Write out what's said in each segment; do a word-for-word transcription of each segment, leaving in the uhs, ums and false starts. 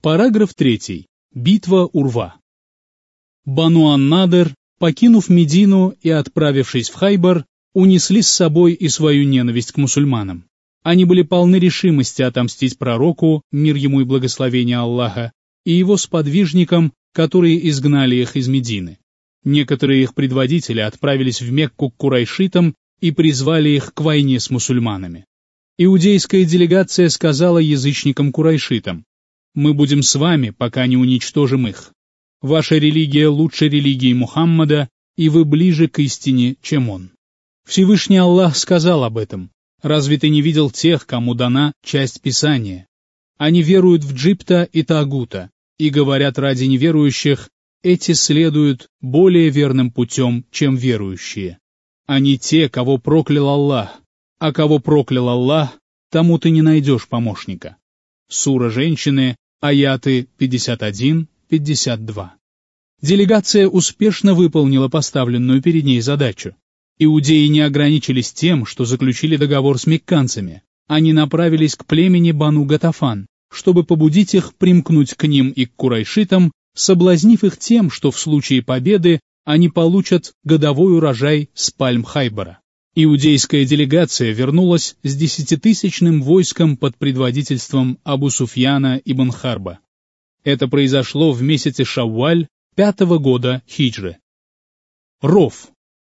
Параграф третий. Битва Урва. Бану ан-Надр, покинув Медину и отправившись в Хайбар, унесли с собой и свою ненависть к мусульманам. Они были полны решимости отомстить пророку, мир ему и благословение Аллаха, и его сподвижникам, которые изгнали их из Медины. Некоторые их предводители отправились в Мекку к курайшитам и призвали их к войне с мусульманами. Иудейская делегация сказала язычникам-курайшитам: «Мы будем с вами, пока не уничтожим их. Ваша религия лучше религии Мухаммада, и вы ближе к истине, чем он». Всевышний Аллах сказал об этом: «Разве ты не видел тех, кому дана часть Писания? Они веруют в Джибта и Тагута, и говорят ради неверующих: эти следуют более верным путем, чем верующие. Они те, кого проклял Аллах, а кого проклял Аллах, тому ты не найдешь помощника». Сура «Женщины», аяты пятьдесят один — пятьдесят два. Делегация успешно выполнила поставленную перед ней задачу. Иудеи не ограничились тем, что заключили договор с мекканцами. Они направились к племени Бану Гатафан, чтобы побудить их примкнуть к ним и к курайшитам, соблазнив их тем, что в случае победы они получат годовой урожай с пальм Хайбара. Иудейская делегация вернулась с десятитысячным войском под предводительством Абу Суфьяна ибн Харба. Это произошло в месяце Шавваль пятого года хиджры. Ров.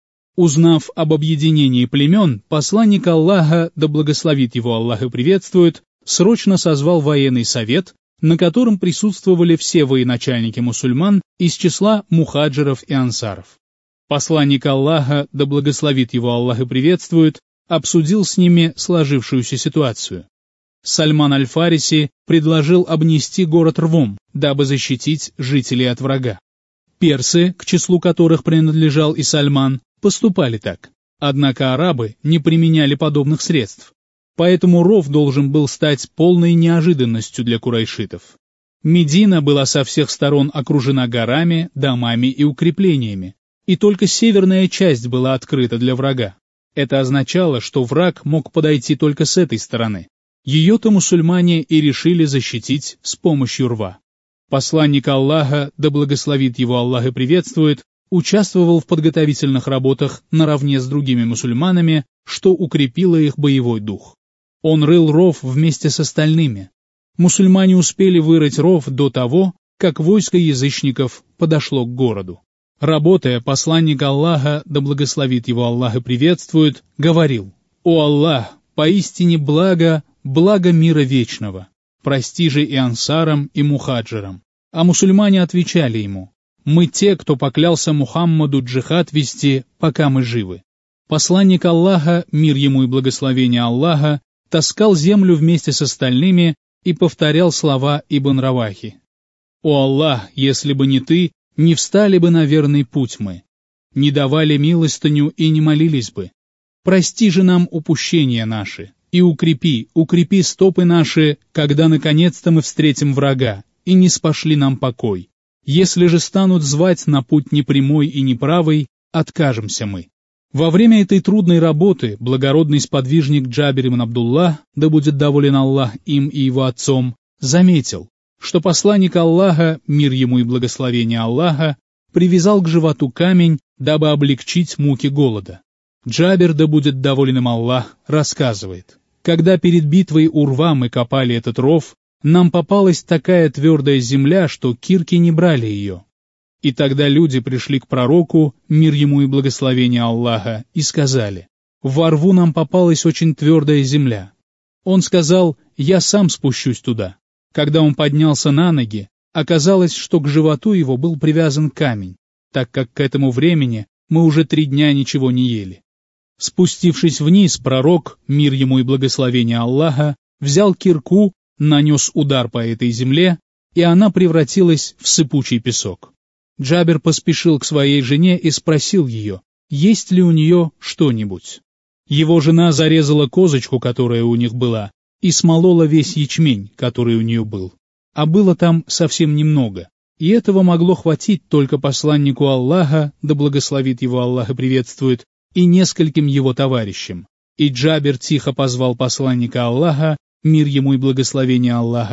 Узнав об объединении племен, посланник Аллаха, да благословит его Аллах и приветствует, срочно созвал военный совет, на котором присутствовали все военачальники мусульман из числа мухаджиров и ансаров. Посланник Аллаха, да благословит его Аллах и приветствует, обсудил с ними сложившуюся ситуацию. Сальман аль-Фариси предложил обнести город рвом, дабы защитить жителей от врага. Персы, к числу которых принадлежал и Сальман, поступали так. Однако арабы не применяли подобных средств. Поэтому ров должен был стать полной неожиданностью для курайшитов. Медина была со всех сторон окружена горами, домами и укреплениями, и только северная часть была открыта для врага. Это означало, что враг мог подойти только с этой стороны. Ее-то мусульмане и решили защитить с помощью рва. Посланник Аллаха, да благословит его Аллах и приветствует, участвовал в подготовительных работах наравне с другими мусульманами, что укрепило их боевой дух. Он рыл ров вместе с остальными. Мусульмане успели вырыть ров до того, как войско язычников подошло к городу. Работая, посланник Аллаха, да благословит его Аллах и приветствует, говорил: «О Аллах, поистине благо, благо мира вечного, прости же и ансарам, и мухаджирам». А мусульмане отвечали ему: «Мы те, кто поклялся Мухаммаду джихад вести, пока мы живы». Посланник Аллаха, мир ему и благословение Аллаха, таскал землю вместе с остальными и повторял слова Ибн Равахи: «О Аллах, если бы не ты, не встали бы на верный путь мы, не давали милостыню и не молились бы. Прости же нам упущения наши, и укрепи, укрепи стопы наши, когда наконец-то мы встретим врага, и не спошли нам покой. Если же станут звать на путь непрямой и неправый, откажемся мы». Во время этой трудной работы благородный сподвижник Джабир ибн Абдуллах, да будет доволен Аллах им и его отцом, заметил, что посланник Аллаха, мир ему и благословение Аллаха, привязал к животу камень, дабы облегчить муки голода. Джабир, да будет доволен им Аллах, рассказывает: «Когда перед битвой Урва мы копали этот ров, нам попалась такая твердая земля, что кирки не брали ее. И тогда люди пришли к пророку, мир ему и благословение Аллаха, и сказали: во рву нам попалась очень твердая земля. Он сказал: я сам спущусь туда. Когда он поднялся на ноги, оказалось, что к животу его был привязан камень, так как к этому времени мы уже три дня ничего не ели. Спустившись вниз, пророк, мир ему и благословение Аллаха, взял кирку, нанес удар по этой земле, и она превратилась в сыпучий песок. Джабир поспешил к своей жене и спросил ее, есть ли у нее что-нибудь. Его жена зарезала козочку, которая у них была, и смолола весь ячмень, который у нее был. А было там совсем немного, и этого могло хватить только посланнику Аллаха, да благословит его Аллах и приветствует, и нескольким его товарищам. И Джабир тихо позвал посланника Аллаха, мир ему и благословение Аллаха,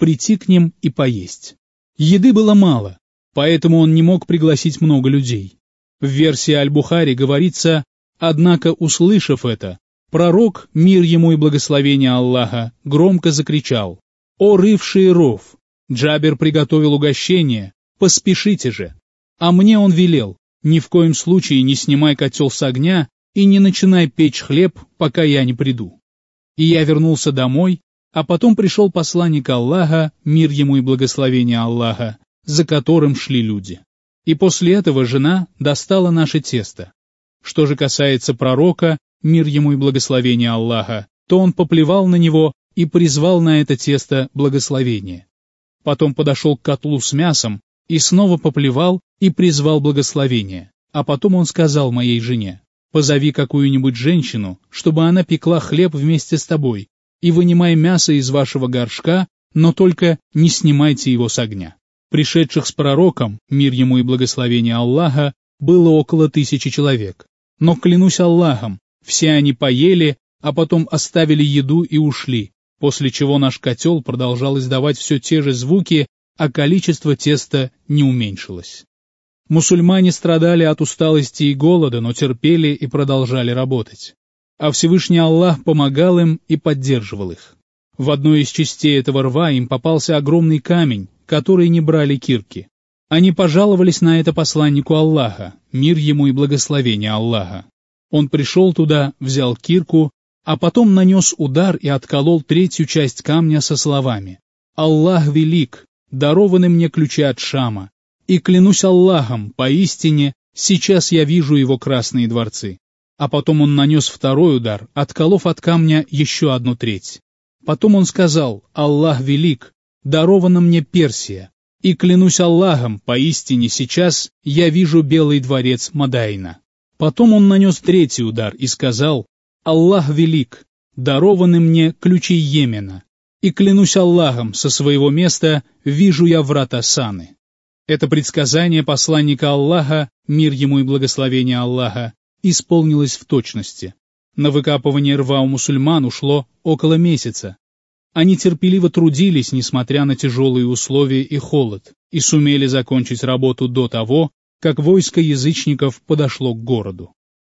прийти к ним и поесть. Еды было мало, поэтому он не мог пригласить много людей. В версии Аль-Бухари говорится: «Однако, услышав это, пророк, мир ему и благословение Аллаха, громко закричал: „О рывшие ров! Джабер приготовил угощение, поспешите же!“ А мне он велел: ни в коем случае не снимай котел с огня и не начинай печь хлеб, пока я не приду». И я вернулся домой, а потом пришел посланник Аллаха, мир ему и благословение Аллаха, за которым шли люди. И после этого жена достала наше тесто. Что же касается пророка, мир ему и благословение Аллаха, то он поплевал на него и призвал на это тесто благословение. Потом подошел к котлу с мясом и снова поплевал и призвал благословение. А потом он сказал моей жене: «Позови какую-нибудь женщину, чтобы она пекла хлеб вместе с тобой, и вынимай мясо из вашего горшка, но только не снимайте его с огня». Пришедших с пророком, мир ему и благословение Аллаха, было около тысячи человек. Но, клянусь Аллахом, все они поели, а потом оставили еду и ушли, после чего наш котел продолжал издавать все те же звуки, а количество теста не уменьшилось. Мусульмане страдали от усталости и голода, но терпели и продолжали работать. А Всевышний Аллах помогал им и поддерживал их. В одной из частей этого рва им попался огромный камень, который не брали кирки. Они пожаловались на это посланнику Аллаха, мир ему и благословение Аллаха. Он пришел туда, взял кирку, а потом нанес удар и отколол третью часть камня со словами: «Аллах велик, дарованы мне ключи от Шама, и клянусь Аллахом, поистине, сейчас я вижу его красные дворцы». А потом он нанес второй удар, отколов от камня еще одну треть. Потом он сказал: «Аллах велик, дарована мне Персия, и клянусь Аллахом, поистине сейчас я вижу белый дворец Мадайна». Потом он нанес третий удар и сказал: «Аллах велик, дарованы мне ключи Йемена, и клянусь Аллахом, со своего места вижу я врата Саны». Это предсказание посланника Аллаха, мир ему и благословение Аллаха, исполнилось в точности. На выкапывание рва у мусульман ушло около месяца. Они терпеливо трудились, несмотря на тяжелые условия и холод, и сумели закончить работу до того, как войско язычников подошло к городу.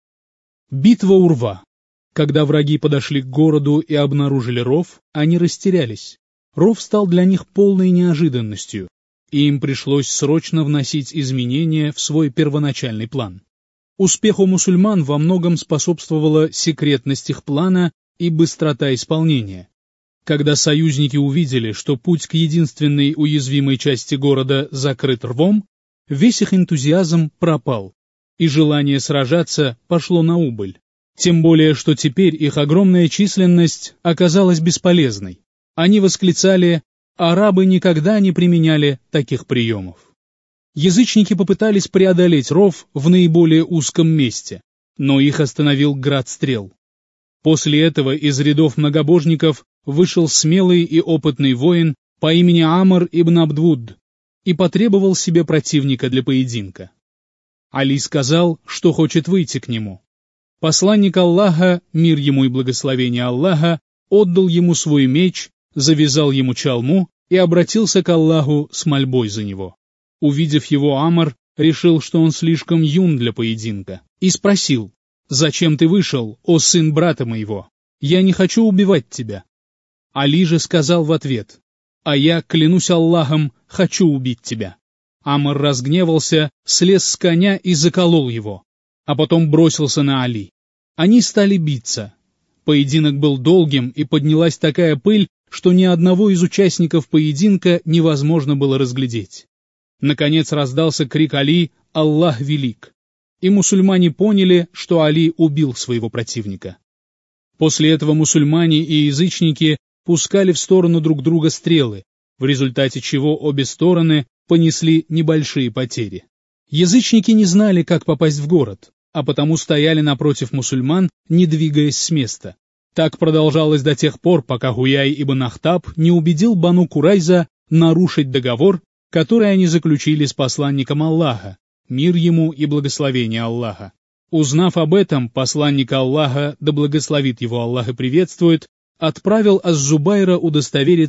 Битва у рва. Когда враги подошли к городу и обнаружили ров, они растерялись. Ров стал для них полной неожиданностью, и им пришлось срочно вносить изменения в свой первоначальный план. Успеху мусульман во многом способствовала секретность их плана и быстрота исполнения. Когда союзники увидели, что путь к единственной уязвимой части города закрыт рвом, весь их энтузиазм пропал, и желание сражаться пошло на убыль. Тем более, что теперь их огромная численность оказалась бесполезной. Они восклицали: «Арабы никогда не применяли таких приемов». Язычники попытались преодолеть ров в наиболее узком месте, но их остановил град стрел. После этого из рядов многобожников вышел смелый и опытный воин по имени Амр ибн Абдвуд и потребовал себе противника для поединка. Али сказал, что хочет выйти к нему. Посланник Аллаха, мир ему и благословение Аллаха, отдал ему свой меч, завязал ему чалму и обратился к Аллаху с мольбой за него. Увидев его, Амр решил, что он слишком юн для поединка, и спросил: «Зачем ты вышел, о сын брата моего? Я не хочу убивать тебя». Али же сказал в ответ: «А я, клянусь Аллахом, хочу убить тебя». Амр разгневался, слез с коня и заколол его, а потом бросился на Али. Они стали биться. Поединок был долгим, и поднялась такая пыль, что ни одного из участников поединка невозможно было разглядеть. Наконец раздался крик Али: «Аллах велик!» И мусульмане поняли, что Али убил своего противника. После этого мусульмане и язычники пускали в сторону друг друга стрелы, в результате чего обе стороны понесли небольшие потери. Язычники не знали, как попасть в город, а потому стояли напротив мусульман, не двигаясь с места. Так продолжалось до тех пор, пока Хуяй ибн Ахтаб не убедил Бану Курайза нарушить договор, который они заключили с посланником Аллаха, мир ему и благословение Аллаха. Узнав об этом, посланник Аллаха, да благословит его Аллах и приветствует, отправил Аз-Зубайра удостовериться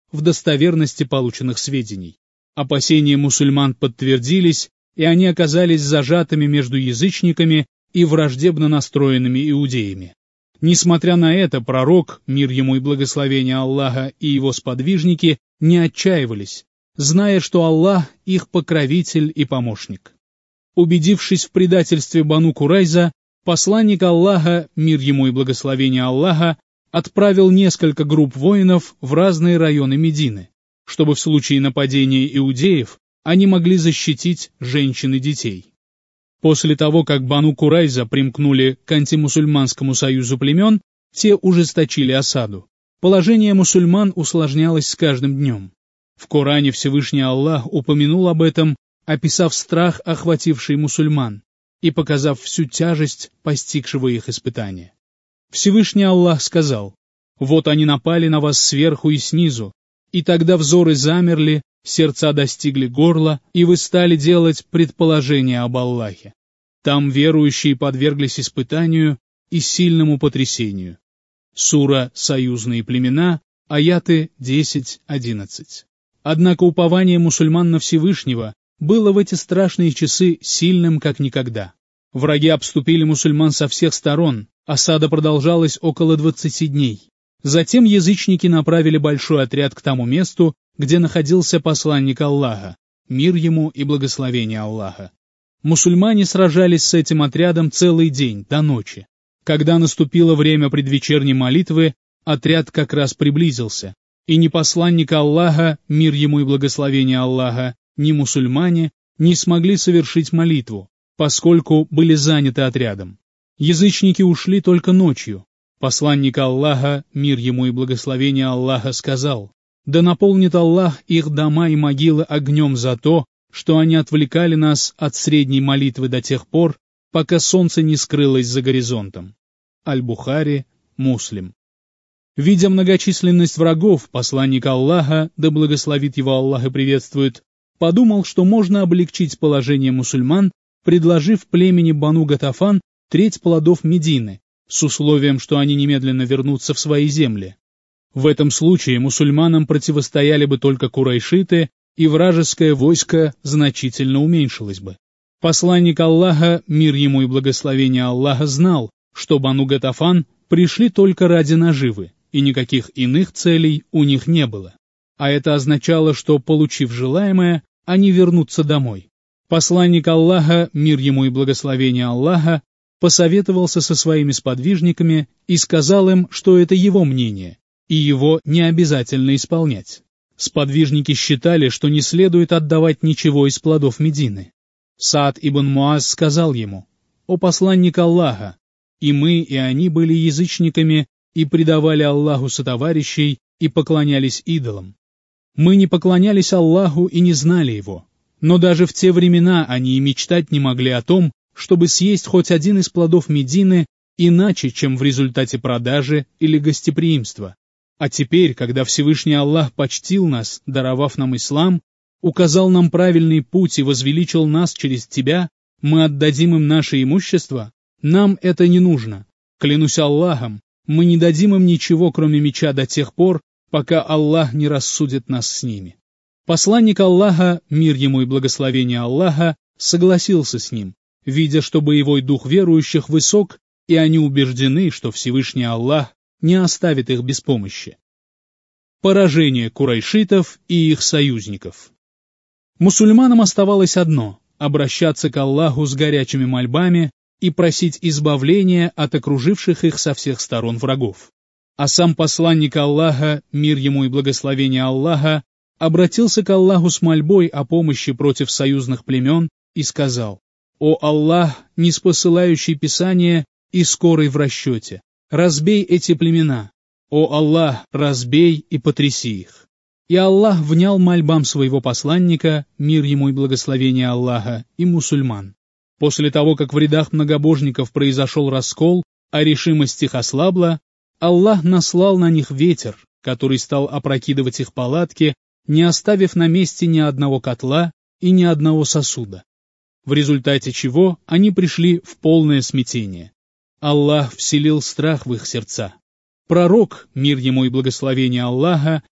в достоверности полученных сведений. Опасения мусульман подтвердились, и они оказались зажатыми между язычниками и враждебно настроенными иудеями. Несмотря на это, пророк, мир ему и благословение Аллаха, и его сподвижники не отчаивались, зная, что Аллах их покровитель и помощник. Убедившись в предательстве Бану Курайза, посланник Аллаха, мир ему и благословение Аллаха, отправил несколько групп воинов в разные районы Медины, чтобы в случае нападения иудеев они могли защитить женщин и детей. После того, как Бану Курайза примкнули к антимусульманскому союзу племен, те ужесточили осаду. Положение мусульман усложнялось с каждым днем. В Коране Всевышний Аллах упомянул об этом, описав страх, охвативший мусульман, и показав всю тяжесть постигшего их испытания. Всевышний Аллах сказал: «Вот они напали на вас сверху и снизу, и тогда взоры замерли, сердца достигли горла, и вы стали делать предположения об Аллахе. Там верующие подверглись испытанию и сильному потрясению». Сура «Союзные племена», аяты десять-одиннадцать. Однако упование мусульман на Всевышнего было в эти страшные часы сильным как никогда. Враги обступили мусульман со всех сторон, осада продолжалась около двадцати дней. Затем язычники направили большой отряд к тому месту, где находился посланник Аллаха, мир ему и благословение Аллаха. Мусульмане сражались с этим отрядом целый день, до ночи. Когда наступило время предвечерней молитвы, отряд как раз приблизился, и ни посланник Аллаха, мир ему и благословение Аллаха, ни мусульмане не смогли совершить молитву, поскольку были заняты отрядом. Язычники ушли только ночью. Посланник Аллаха, мир ему и благословение Аллаха, сказал: «Да наполнит Аллах их дома и могилы огнем за то, что они отвлекали нас от средней молитвы до тех пор, пока солнце не скрылось за горизонтом». Аль-Бухари, Муслим. Видя многочисленность врагов, посланник Аллаха, да благословит его Аллах и приветствует, подумал, что можно облегчить положение мусульман, предложив племени Бану Гатафан треть плодов Медины, с условием, что они немедленно вернутся в свои земли. В этом случае мусульманам противостояли бы только курайшиты, и вражеское войско значительно уменьшилось бы. Посланник Аллаха, мир ему и благословение Аллаха, знал, что Бану Гатафан пришли только ради наживы, и никаких иных целей у них не было. А это означало, что, получив желаемое, они вернутся домой. Посланник Аллаха, мир ему и благословение Аллаха, посоветовался со своими сподвижниками и сказал им, что это его мнение, и его не обязательно исполнять. Сподвижники считали, что не следует отдавать ничего из плодов Медины. Саад ибн Муаз сказал ему: «О посланник Аллаха, и мы, и они были язычниками и предавали Аллаху сотоварищей и поклонялись идолам. Мы не поклонялись Аллаху и не знали его, но даже в те времена они и мечтать не могли о том, чтобы съесть хоть один из плодов Медины иначе, чем в результате продажи или гостеприимства. А теперь, когда Всевышний Аллах почтил нас, даровав нам ислам, указал нам правильный путь и возвеличил нас через тебя, мы отдадим им наше имущество? Нам это не нужно. Клянусь Аллахом, мы не дадим им ничего, кроме меча, до тех пор, пока Аллах не рассудит нас с ними». Посланник Аллаха, мир ему и благословение Аллаха, согласился с ним, видя, что боевой дух верующих высок, и они убеждены, что Всевышний Аллах не оставит их без помощи. Поражение курайшитов и их союзников. Мусульманам оставалось одно — обращаться к Аллаху с горячими мольбами и просить избавления от окруживших их со всех сторон врагов. А сам посланник Аллаха, мир ему и благословение Аллаха, обратился к Аллаху с мольбой о помощи против союзных племен и сказал: «О Аллах, ниспосылающий Писание и скорый в расчете, разбей эти племена! О Аллах, разбей и потряси их!» И Аллах внял мольбам своего посланника, мир ему и благословение Аллаха, и мусульман. После того, как в рядах многобожников произошел раскол, а решимость их ослабла, Аллах наслал на них ветер, который стал опрокидывать их палатки, не оставив на месте ни одного котла и ни одного сосуда, в результате чего они пришли в полное смятение. Аллах вселил страх в их сердца. Пророк, мир ему и благословение Аллаха,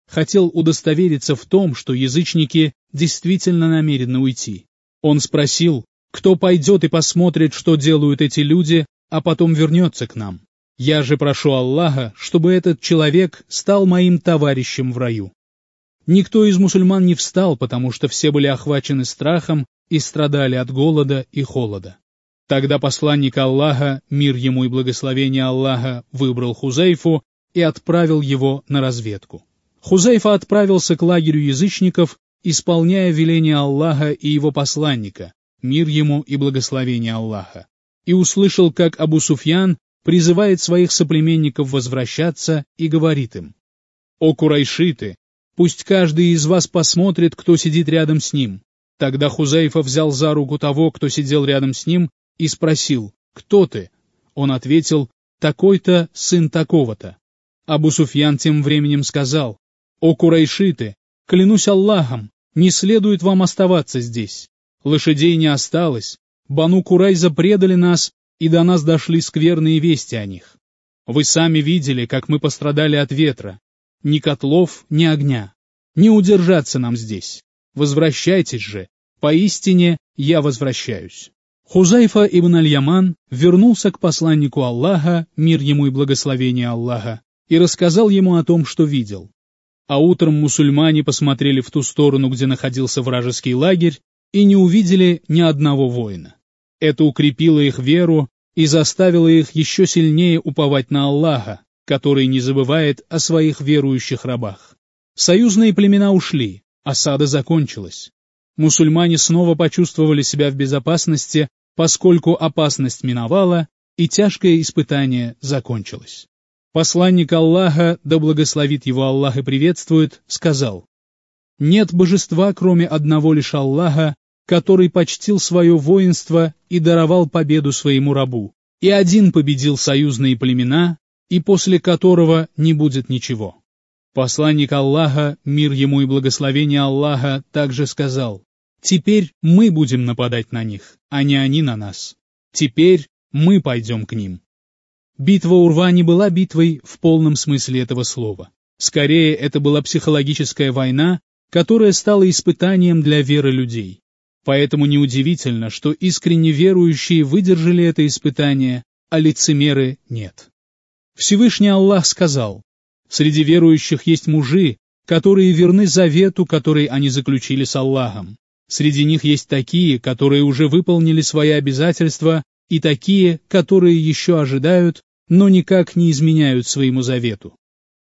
хотел удостовериться в том, что язычники действительно намерены уйти. Он спросил, кто пойдет и посмотрит, что делают эти люди, а потом вернется к нам. Я же прошу Аллаха, чтобы этот человек стал моим товарищем в раю. Никто из мусульман не встал, потому что все были охвачены страхом и страдали от голода и холода. Тогда посланник Аллаха, мир ему и благословение Аллаха, выбрал Хузайфу и отправил его на разведку. Хузайфа отправился к лагерю язычников, исполняя веление Аллаха и его посланника, мир ему и благословение Аллаха, и услышал, как Абу Суфьян призывает своих соплеменников возвращаться и говорит им: «О курайшиты, пусть каждый из вас посмотрит, кто сидит рядом с ним». Тогда Хузайфа взял за руку того, кто сидел рядом с ним, и спросил: «Кто ты?» Он ответил: «Такой-то сын такого-то». Абу Суфьян тем временем сказал: «О курайшиты, клянусь Аллахом, не следует вам оставаться здесь. Лошадей не осталось, Бану Курайза предали нас, и до нас дошли скверные вести о них. Вы сами видели, как мы пострадали от ветра. Ни котлов, ни огня. Не удержаться нам здесь. Возвращайтесь же. Поистине я возвращаюсь». Хузайфа ибн аль-Яман вернулся к посланнику Аллаха, мир ему и благословение Аллаха, и рассказал ему о том, что видел. А утром мусульмане посмотрели в ту сторону, где находился вражеский лагерь, и не увидели ни одного воина. Это укрепило их веру и заставило их еще сильнее уповать на Аллаха, который не забывает о своих верующих рабах. Союзные племена ушли, осада закончилась. Мусульмане снова почувствовали себя в безопасности, поскольку опасность миновала и тяжкое испытание закончилось. Посланник Аллаха, да благословит его Аллах и приветствует, сказал: «Нет божества, кроме одного лишь Аллаха, который почтил свое воинство и даровал победу своему рабу, и один победил союзные племена, и после которого не будет ничего». Посланник Аллаха, мир ему и благословение Аллаха, также сказал: «Теперь мы будем нападать на них, а не они на нас. Теперь мы пойдем к ним». Битва Урва не была битвой в полном смысле этого слова. Скорее, это была психологическая война, которая стала испытанием для веры людей. Поэтому неудивительно, что искренне верующие выдержали это испытание, а лицемеры нет. Всевышний Аллах сказал: «Среди верующих есть мужи, которые верны завету, который они заключили с Аллахом. Среди них есть такие, которые уже выполнили свои обязательства, и такие, которые еще ожидают, но никак не изменяют своему завету.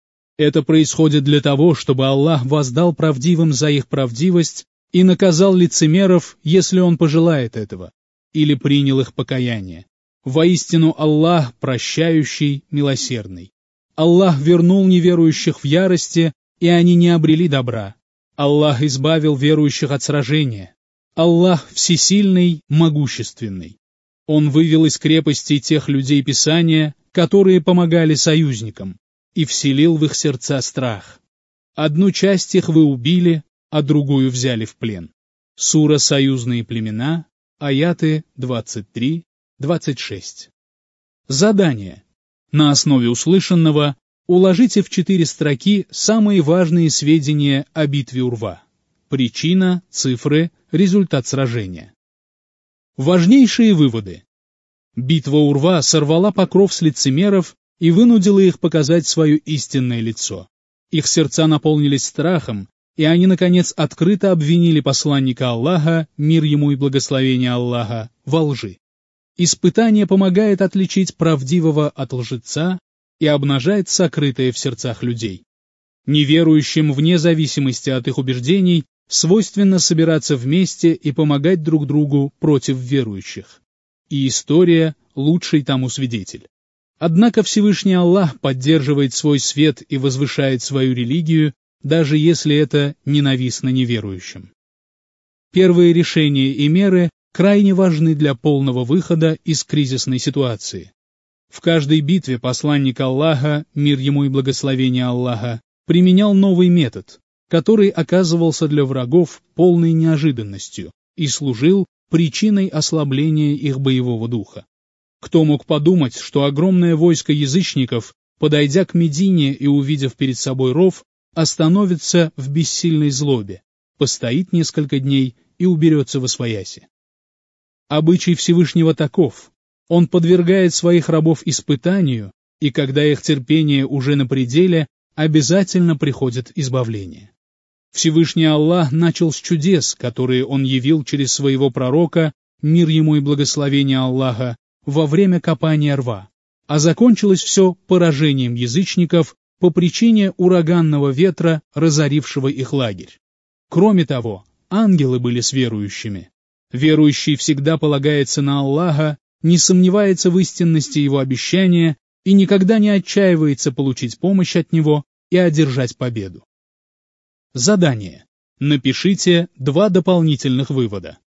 Это происходит для того, чтобы Аллах воздал правдивым за их правдивость и наказал лицемеров, если Он пожелает этого, или принял их покаяние. Воистину Аллах прощающий, милосердный. Аллах вернул неверующих в ярости, и они не обрели добра. Аллах избавил верующих от сражения. Аллах всесильный, могущественный. Он вывел из крепостей тех людей Писания, которые помогали союзникам, и вселил в их сердца страх. Одну часть их вы убили, а другую взяли в плен. Сура «Союзные племена», аяты двадцать три двадцать шесть. Задание. На основе услышанного уложите в четыре строки самые важные сведения о битве Урва. Причина, цифры, результат сражения. Важнейшие выводы. Битва Урва сорвала покров с лицемеров и вынудила их показать свое истинное лицо. Их сердца наполнились страхом, и они, наконец, открыто обвинили посланника Аллаха, мир ему и благословение Аллаха, во лжи. Испытание помогает отличить правдивого от лжеца и обнажает сокрытое в сердцах людей. Неверующим, вне зависимости от их убеждений, свойственно собираться вместе и помогать друг другу против верующих. И история – лучший тому свидетель. Однако Всевышний Аллах поддерживает свой свет и возвышает свою религию, даже если это ненавистно неверующим. Первые решения и меры крайне важны для полного выхода из кризисной ситуации. В каждой битве посланник Аллаха, мир ему и благословение Аллаха, применял новый метод, который оказывался для врагов полной неожиданностью и служил причиной ослабления их боевого духа. Кто мог подумать, что огромное войско язычников, подойдя к Медине и увидев перед собой ров, остановится в бессильной злобе, постоит несколько дней и уберется восвояси. Обычай Всевышнего таков: Он подвергает своих рабов испытанию, и когда их терпение уже на пределе, обязательно приходит избавление. Всевышний Аллах начал с чудес, которые Он явил через своего пророка, мир ему и благословение Аллаха, во время копания рва, а закончилось все поражением язычников по причине ураганного ветра, разорившего их лагерь. Кроме того, ангелы были с верующими. Верующий всегда полагается на Аллаха, не сомневается в истинности Его обещания и никогда не отчаивается получить помощь от Него и одержать победу. Задание. Напишите два дополнительных вывода.